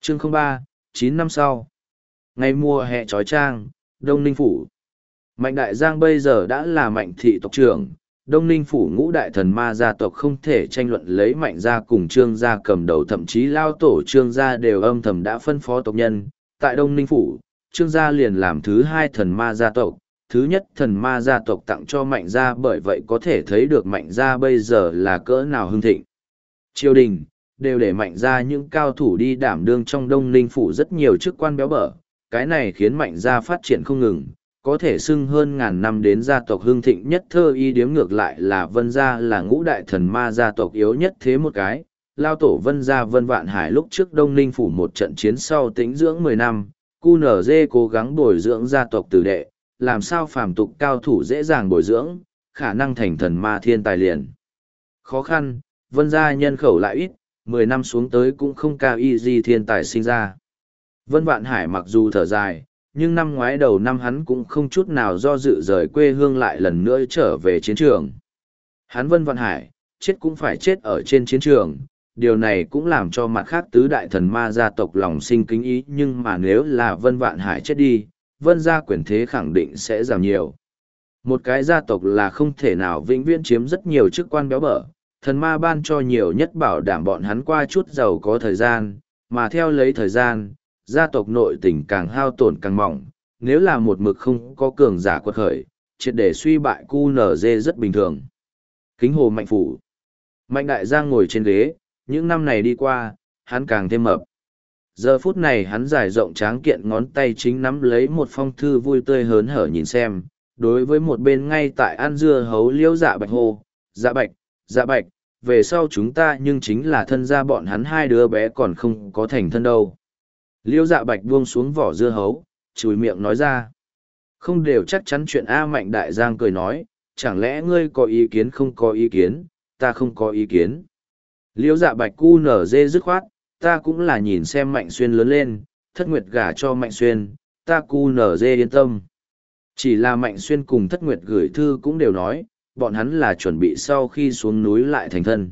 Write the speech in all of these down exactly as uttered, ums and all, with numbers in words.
Chương không ba, chín năm sau. Ngày mùa hè trói trang, Đông Ninh Phủ. Mạnh Đại Giang bây giờ đã là Mạnh thị tộc trưởng, Đông Ninh Phủ ngũ đại thần ma gia tộc không thể tranh luận lấy Mạnh gia cùng Trương gia cầm đầu, thậm chí lao tổ Trương gia đều âm thầm đã phân phó tộc nhân. Tại Đông Ninh Phủ, Trương gia liền làm thứ hai thần ma gia tộc, thứ nhất thần ma gia tộc tặng cho Mạnh gia, bởi vậy có thể thấy được Mạnh gia bây giờ là cỡ nào hưng thịnh. Triều đình đều để Mạnh gia những cao thủ đi đảm đương trong Đông Ninh Phủ rất nhiều chức quan béo bở, cái này khiến Mạnh gia phát triển không ngừng, có thể xưng hơn ngàn năm đến gia tộc hưng thịnh nhất. Thơ y điếm ngược lại là Vân gia là ngũ đại thần ma gia tộc yếu nhất thế một cái. Lao tổ Vân gia Vân Vạn Hải lúc trước Đông Ninh Phủ một trận chiến sau tĩnh dưỡng mười năm, cu nở dê cố gắng bồi dưỡng gia tộc tử đệ, làm sao phàm tục cao thủ dễ dàng bồi dưỡng, khả năng thành thần ma thiên tài liền. Khó khăn, Vân gia nhân khẩu lại ít, mười năm xuống tới cũng không cao y gì thiên tài sinh ra. Vân Vạn Hải mặc dù thở dài, nhưng năm ngoái đầu năm hắn cũng không chút nào do dự rời quê hương lại lần nữa trở về chiến trường. Hắn Vân Vạn Hải, chết cũng phải chết ở trên chiến trường, điều này cũng làm cho mặt khác tứ đại thần ma gia tộc lòng sinh kính ý, nhưng mà nếu là Vân Vạn Hải chết đi, Vân gia quyền thế khẳng định sẽ giảm nhiều. Một cái gia tộc là không thể nào vĩnh viễn chiếm rất nhiều chức quan béo bở, thần ma ban cho nhiều nhất bảo đảm bọn hắn qua chút giàu có thời gian, mà theo lấy thời gian, gia tộc nội tình càng hao tổn càng mỏng, nếu là một mực không có cường giả quật khởi, triệt để suy bại cu nở dê rất bình thường. Kính hồ Mạnh phủ. Mạnh Đại Giang ngồi trên ghế, những năm này đi qua, hắn càng thêm mập. Giờ phút này hắn dài rộng tráng kiện ngón tay chính nắm lấy một phong thư, vui tươi hớn hở nhìn xem, đối với một bên ngay tại ăn dưa hấu Liễu Dạ Bạch hô, Dạ Bạch, Dạ Bạch, về sau chúng ta nhưng chính là thân gia, bọn hắn hai đứa bé còn không có thành thân đâu. Liễu Dạ Bạch buông xuống vỏ dưa hấu, chùi miệng nói ra. Không đều chắc chắn chuyện A. Mạnh Đại Giang cười nói, chẳng lẽ ngươi có ý kiến? Không có ý kiến, ta không có ý kiến. Liễu Dạ Bạch cu nở dê dứt khoát, ta cũng là nhìn xem Mạnh Xuyên lớn lên, Thất Nguyệt gả cho Mạnh Xuyên, ta cu nở dê yên tâm. Chỉ là Mạnh Xuyên cùng Thất Nguyệt gửi thư cũng đều nói, bọn hắn là chuẩn bị sau khi xuống núi lại thành thân.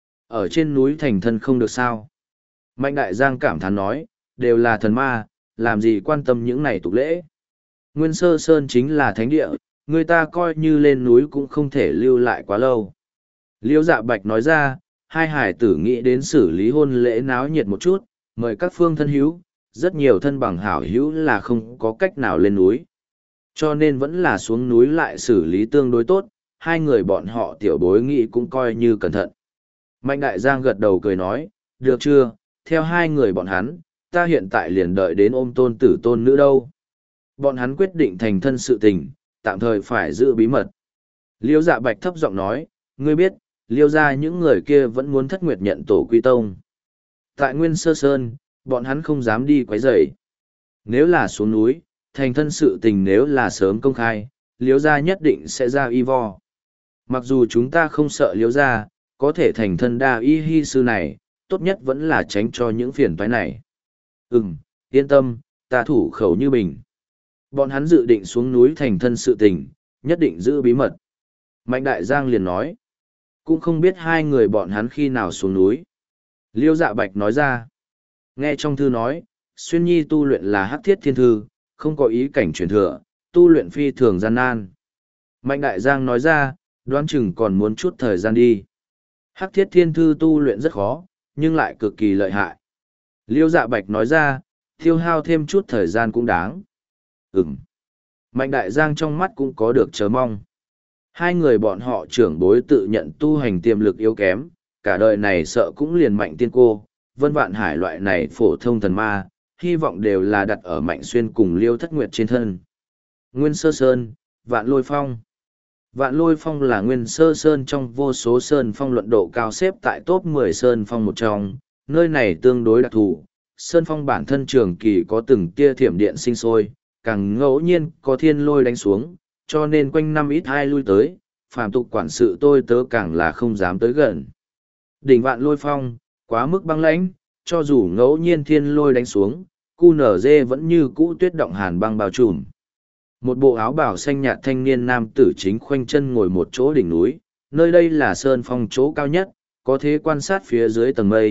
Ở trên núi thành thân không được sao? Mạnh Đại Giang cảm thán nói, đều là thần ma, làm gì quan tâm những này tục lễ. Nguyên Sơ Sơn chính là thánh địa, người ta coi như lên núi cũng không thể lưu lại quá lâu. Liễu Dạ Bạch nói ra, hai hải tử nghĩ đến xử lý hôn lễ náo nhiệt một chút, mời các phương thân hữu, rất nhiều thân bằng hảo hữu là không có cách nào lên núi. Cho nên vẫn là xuống núi lại xử lý tương đối tốt, hai người bọn họ tiểu bối nghĩ cũng coi như cẩn thận. Mạnh Đại Giang gật đầu cười nói, được chưa, theo hai người bọn hắn, ta hiện tại liền đợi đến ôm tôn tử tôn nữ đâu. Bọn hắn quyết định thành thân sự tình, tạm thời phải giữ bí mật. Liễu Dạ Bạch thấp giọng nói, ngươi biết, Liễu gia những người kia vẫn muốn Thất Nguyệt nhận tổ quy tông. Tại Nguyên Sơ Sơn, bọn hắn không dám đi quấy rầy. Nếu là xuống núi, thành thân sự tình nếu là sớm công khai, Liễu gia nhất định sẽ ra y vo. Mặc dù chúng ta không sợ Liễu gia, có thể thành thân đa y hy sư này, tốt nhất vẫn là tránh cho những phiền toái này. Ừm, yên tâm, ta thủ khẩu như bình. Bọn hắn dự định xuống núi thành thân sự tình, nhất định giữ bí mật. Mạnh Đại Giang liền nói, cũng không biết hai người bọn hắn khi nào xuống núi. Liễu Dạ Bạch nói ra, nghe trong thư nói, Xuyên Nhi tu luyện là Hắc Thiết Thiên Thư, không có ý cảnh truyền thừa, tu luyện phi thường gian nan. Mạnh Đại Giang nói ra, đoán chừng còn muốn chút thời gian đi. Hắc Thiết Thiên Thư tu luyện rất khó, nhưng lại cực kỳ lợi hại. Liễu Dạ Bạch nói ra, tiêu hao thêm chút thời gian cũng đáng. Ừm. Mạnh Đại Giang trong mắt cũng có được chờ mong. Hai người bọn họ trưởng bối tự nhận tu hành tiềm lực yếu kém, cả đời này sợ cũng liền Mạnh Tiên Cô, Vân Vạn Hải loại này phổ thông thần ma, hy vọng đều là đặt ở Mạnh Xuyên cùng Liêu Thất Nguyệt trên thân. Nguyên Sơ Sơn, Vạn Lôi Phong. Vạn Lôi Phong là Nguyên Sơ Sơn trong vô số sơn phong luận độ cao xếp tại top mười sơn phong một trong, nơi này tương đối đặc thù. Sơn phong bản thân trường kỳ có từng tia thiểm điện sinh sôi, càng ngẫu nhiên có thiên lôi đánh xuống, cho nên quanh năm ít ai lui tới, phàm tục quản sự tôi tớ càng là không dám tới gần. Đỉnh Vạn Lôi Phong, quá mức băng lãnh, cho dù ngẫu nhiên thiên lôi đánh xuống, cu nở dê vẫn như cũ tuyết động hàn băng bao trùm. Một bộ áo bào xanh nhạt thanh niên nam tử chính khoanh chân ngồi một chỗ đỉnh núi, nơi đây là sơn phong chỗ cao nhất, có thể quan sát phía dưới tầng mây,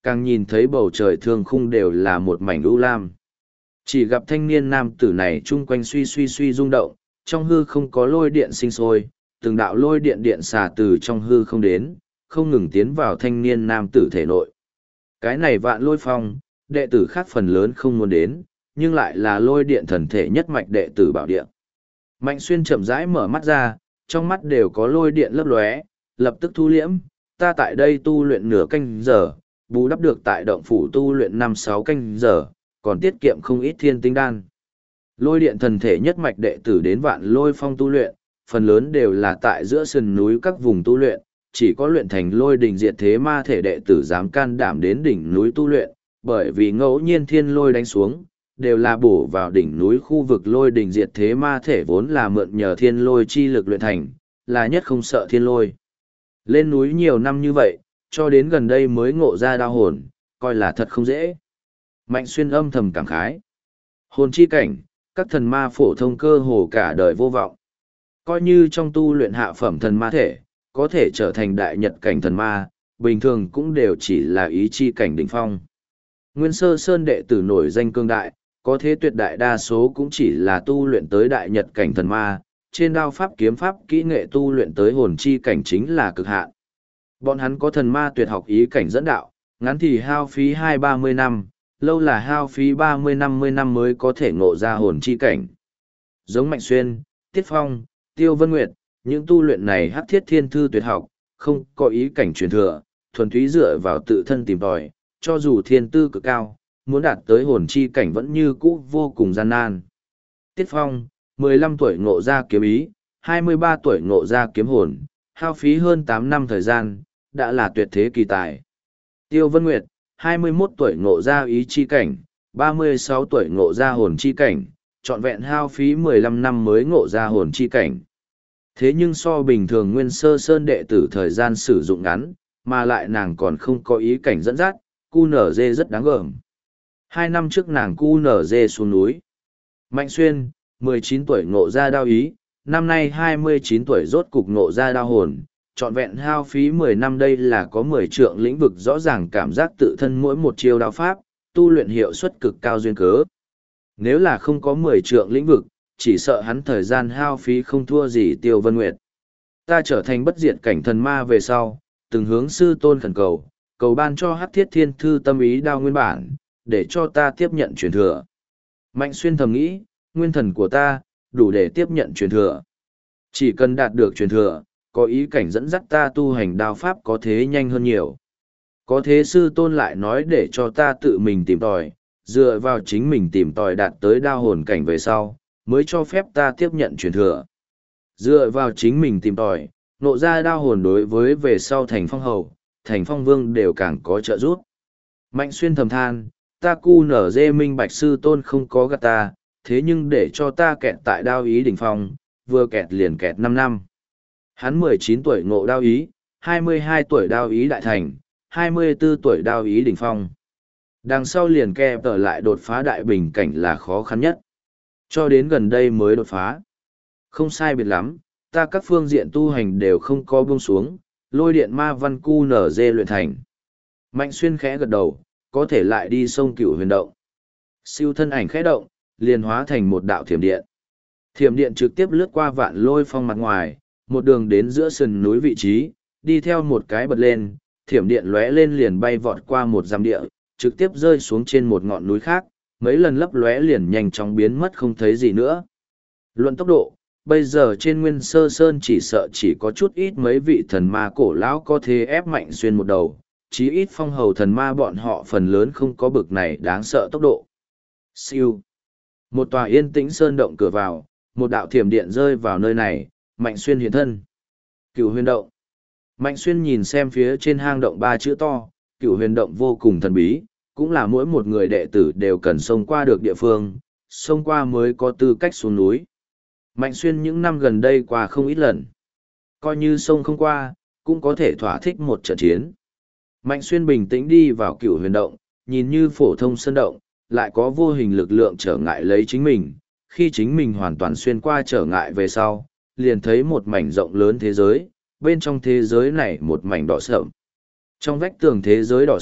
càng nhìn thấy bầu trời thương khung đều là một mảnh u lam. Chỉ gặp thanh niên nam tử này chung quanh suy suy suy rung động, trong hư không có lôi điện sinh sôi, từng đạo lôi điện điện xà từ trong hư không đến, không ngừng tiến vào thanh niên nam tử thể nội. Cái này vạn lôi phong, đệ tử khác phần lớn không muốn đến, nhưng lại là lôi điện thần thể nhất mạch đệ tử bảo địa. Mạnh Xuyên chậm rãi mở mắt ra, trong mắt đều có lôi điện lấp lóe, lập tức thu liễm, ta tại đây tu luyện nửa canh giờ, bù đắp được tại động phủ tu luyện năm sáu canh giờ, còn tiết kiệm không ít thiên tinh đan. Lôi điện thần thể nhất mạch đệ tử đến vạn lôi phong tu luyện, phần lớn đều là tại giữa sườn núi các vùng tu luyện, chỉ có luyện thành lôi đỉnh diệt thế ma thể đệ tử dám can đảm đến đỉnh núi tu luyện, bởi vì ngẫu nhiên thiên lôi đánh xuống, đều là bổ vào đỉnh núi khu vực lôi đỉnh diệt thế ma thể vốn là mượn nhờ thiên lôi chi lực luyện thành, là nhất không sợ thiên lôi. Lên núi nhiều năm như vậy, cho đến gần đây mới ngộ ra đao hồn, coi là thật không dễ. Mạnh Xuyên âm thầm cảm khái. Hồn chi cảnh, các thần ma phổ thông cơ hồ cả đời vô vọng. Coi như trong tu luyện hạ phẩm thần ma thể, có thể trở thành đại nhật cảnh thần ma, bình thường cũng đều chỉ là ý chi cảnh đỉnh phong. Nguyên Sơ Sơn đệ tử nổi danh cương đại, có thế tuyệt đại đa số cũng chỉ là tu luyện tới đại nhật cảnh thần ma, trên đao pháp kiếm pháp kỹ nghệ tu luyện tới hồn chi cảnh chính là cực hạn. Bọn hắn có thần ma tuyệt học ý cảnh dẫn đạo, ngắn thì hao phí hai ba mươi năm, lâu là hao phí ba mươi năm mươi năm mới có thể ngộ ra hồn chi cảnh. Giống Mạnh Xuyên, Tiết Phong, Tiêu Vân Nguyệt, những tu luyện này hắc thiết thiên thư tuyệt học, không có ý cảnh truyền thừa, thuần túy dựa vào tự thân tìm tòi, cho dù thiên tư cực cao, muốn đạt tới hồn chi cảnh vẫn như cũ vô cùng gian nan. Tiết Phong, mười lăm tuổi ngộ ra kiếm ý, hai mươi ba tuổi ngộ ra kiếm hồn, hao phí hơn tám năm thời gian, đã là tuyệt thế kỳ tài. Tiêu Vân Nguyệt, hai mươi mốt tuổi ngộ ra ý chi cảnh, ba mươi sáu tuổi ngộ ra hồn chi cảnh, trọn vẹn hao phí mười lăm năm mới ngộ ra hồn chi cảnh. Thế nhưng so bình thường Nguyên Sơ Sơn đệ tử thời gian sử dụng ngắn, mà lại nàng còn không có ý cảnh dẫn dắt, cu nở dê rất đáng gờm. Hai năm trước nàng cu nở dê xuống núi. Mạnh Xuyên, mười chín tuổi ngộ ra đao ý, năm nay hai mươi chín tuổi rốt cục ngộ ra đao hồn, trọn vẹn hao phí mười năm đây là có mười trượng lĩnh vực rõ ràng cảm giác tự thân mỗi một chiêu đao pháp, tu luyện hiệu suất cực cao duyên cớ. Nếu là không có mười trượng lĩnh vực, chỉ sợ hắn thời gian hao phí không thua gì Tiêu Vân Nguyệt. Ta trở thành bất diệt cảnh thần ma về sau, từng hướng sư tôn khẩn cầu, cầu ban cho hắc thiết thiên thư tâm ý đao nguyên bản, để cho ta tiếp nhận truyền thừa. Mạnh Xuyên thầm nghĩ, nguyên thần của ta, đủ để tiếp nhận truyền thừa. Chỉ cần đạt được truyền thừa, có ý cảnh dẫn dắt ta tu hành đao pháp có thế nhanh hơn nhiều. Có thế sư tôn lại nói để cho ta tự mình tìm tòi, dựa vào chính mình tìm tòi đạt tới đao hồn cảnh về sau, mới cho phép ta tiếp nhận truyền thừa. Dựa vào chính mình tìm tòi, nộ ra đao hồn đối với về sau thành phong hầu, thành phong vương đều càng có trợ giúp. Mạnh Xuyên thầm than, ta cu nở dê minh bạch sư tôn không có gạt ta, thế nhưng để cho ta kẹt tại đao ý đỉnh phong, vừa kẹt liền kẹt năm năm. Hắn mười chín tuổi ngộ đao ý, hai mươi hai tuổi đao ý đại thành, hai mươi bốn tuổi đao ý đỉnh phong. Đằng sau liền kẹp ở lại đột phá đại bình cảnh là khó khăn nhất. Cho đến gần đây mới đột phá. Không sai biệt lắm, ta các phương diện tu hành đều không có buông xuống, lôi điện ma văn cu nở dê luyện thành. Mạnh Xuyên khẽ gật đầu, có thể lại đi sông Cửu Huyền động. Siêu thân ảnh khẽ động, liền hóa thành một đạo thiểm điện. Thiểm điện trực tiếp lướt qua vạn lôi phong mặt ngoài, một đường đến giữa sườn núi vị trí, đi theo một cái bật lên, thiểm điện lóe lên liền bay vọt qua một dặm địa, trực tiếp rơi xuống trên một ngọn núi khác, mấy lần lấp lóe liền nhanh chóng biến mất không thấy gì nữa. Luận tốc độ, bây giờ trên Nguyên Sơ Sơn chỉ sợ chỉ có chút ít mấy vị thần ma cổ lão có thể ép Mạnh Xuyên một đầu, chí ít phong hầu thần ma bọn họ phần lớn không có bực này đáng sợ tốc độ. Siêu. Một tòa yên tĩnh sơn động cửa vào, một đạo thiểm điện rơi vào nơi này, Mạnh Xuyên hiện thân. Cửu Huyền động. Mạnh Xuyên nhìn xem phía trên hang động ba chữ to, Cửu Huyền động vô cùng thần bí, cũng là mỗi một người đệ tử đều cần xông qua được địa phương, xông qua mới có tư cách xuống núi. Mạnh Xuyên những năm gần đây qua không ít lần. Coi như sông không qua, cũng có thể thỏa thích một trận chiến. Mạnh Xuyên bình tĩnh đi vào Cửu Huyền động, nhìn như phổ thông sơn động, lại có vô hình lực lượng trở ngại lấy chính mình. Khi chính mình hoàn toàn xuyên qua trở ngại về sau, liền thấy một mảnh rộng lớn thế giới, bên trong thế giới này một mảnh đỏ sậm. Trong vách tường thế giới đỏ sậm,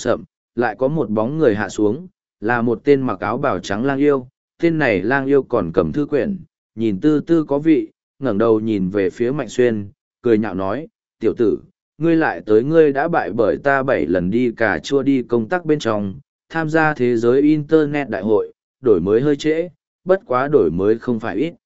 lại có một bóng người hạ xuống, là một tên mặc áo bào trắng lang yêu, tên này lang yêu còn cầm thư quyển, nhìn tư tư có vị, ngẩng đầu nhìn về phía Mạnh Xuyên, cười nhạo nói, tiểu tử, ngươi lại tới ngươi đã bại bởi ta bảy lần đi cả chua đi công tác bên trong, tham gia thế giới Internet đại hội, đổi mới hơi trễ, bất quá đổi mới không phải ít.